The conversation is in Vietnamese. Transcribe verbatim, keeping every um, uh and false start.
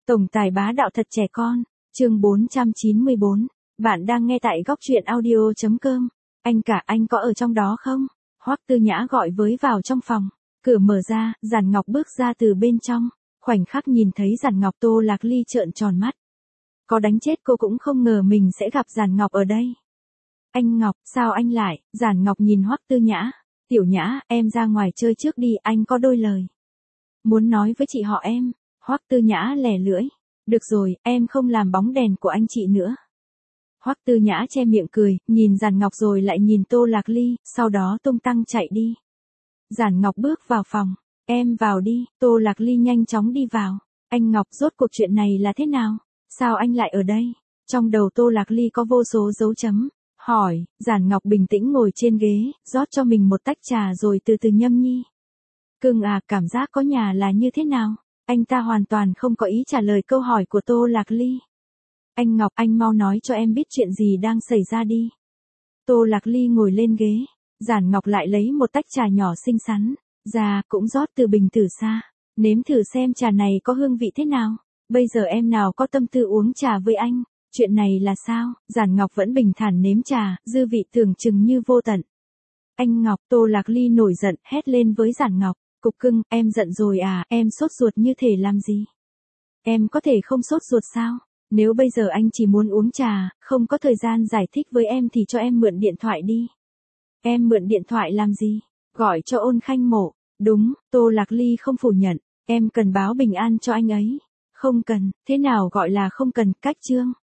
Tổng tài bá đạo thật trẻ con, chương bốn trăm chín mươi bốn. Bạn đang nghe tại góc truyện audio chấm com. Anh cả, anh có ở trong đó không? Hoắc Tư Nhã gọi với vào trong phòng. Cửa mở ra, Giản Ngọc bước ra từ bên trong. Khoảnh khắc nhìn thấy Giản Ngọc, Tô Lạc Ly trợn tròn mắt. Có đánh chết cô cũng không ngờ mình sẽ gặp Giản Ngọc ở đây. Anh Ngọc, sao anh lại? Giản Ngọc nhìn Hoắc Tư Nhã. Tiểu Nhã, em ra ngoài chơi trước đi, anh có đôi lời muốn nói với chị họ em. Hoắc Tư Nhã lẻ lưỡi. Được rồi, em không làm bóng đèn của anh chị nữa. Hoắc Tư Nhã che miệng cười, nhìn Giản Ngọc rồi lại nhìn Tô Lạc Ly, sau đó tung tăng chạy đi. Giản Ngọc bước vào phòng. Em vào đi. Tô Lạc Ly nhanh chóng đi vào. Anh Ngọc, rốt cuộc chuyện này là thế nào? Sao anh lại ở đây? Trong đầu Tô Lạc Ly có vô số dấu chấm hỏi. Giản Ngọc bình tĩnh ngồi trên ghế, rót cho mình một tách trà rồi từ từ nhâm nhi. Cưng à, cảm giác có nhà là như thế nào? Anh ta hoàn toàn không có ý trả lời câu hỏi của Tô Lạc Ly. Anh Ngọc, anh mau nói cho em biết chuyện gì đang xảy ra đi. Tô Lạc Ly ngồi lên ghế. Giản Ngọc lại lấy một tách trà nhỏ xinh xắn ra, cũng rót từ bình tử xa. Nếm thử xem trà này có hương vị thế nào. Bây giờ em nào có tâm tư uống trà với anh. Chuyện này là sao? Giản Ngọc vẫn bình thản nếm trà, dư vị tưởng chừng như vô tận. Anh Ngọc, Tô Lạc Ly nổi giận, hét lên với Giản Ngọc. Cục cưng, em giận rồi à, em sốt ruột như thể làm gì? Em có thể không sốt ruột sao? Nếu bây giờ anh chỉ muốn uống trà, không có thời gian giải thích với em thì cho em mượn điện thoại đi. Em mượn điện thoại làm gì? Gọi cho Ôn Khanh Mộ. Đúng, Tô Lạc Ly không phủ nhận. Em cần báo bình an cho anh ấy. Không cần, thế nào gọi là không cần, cách chương.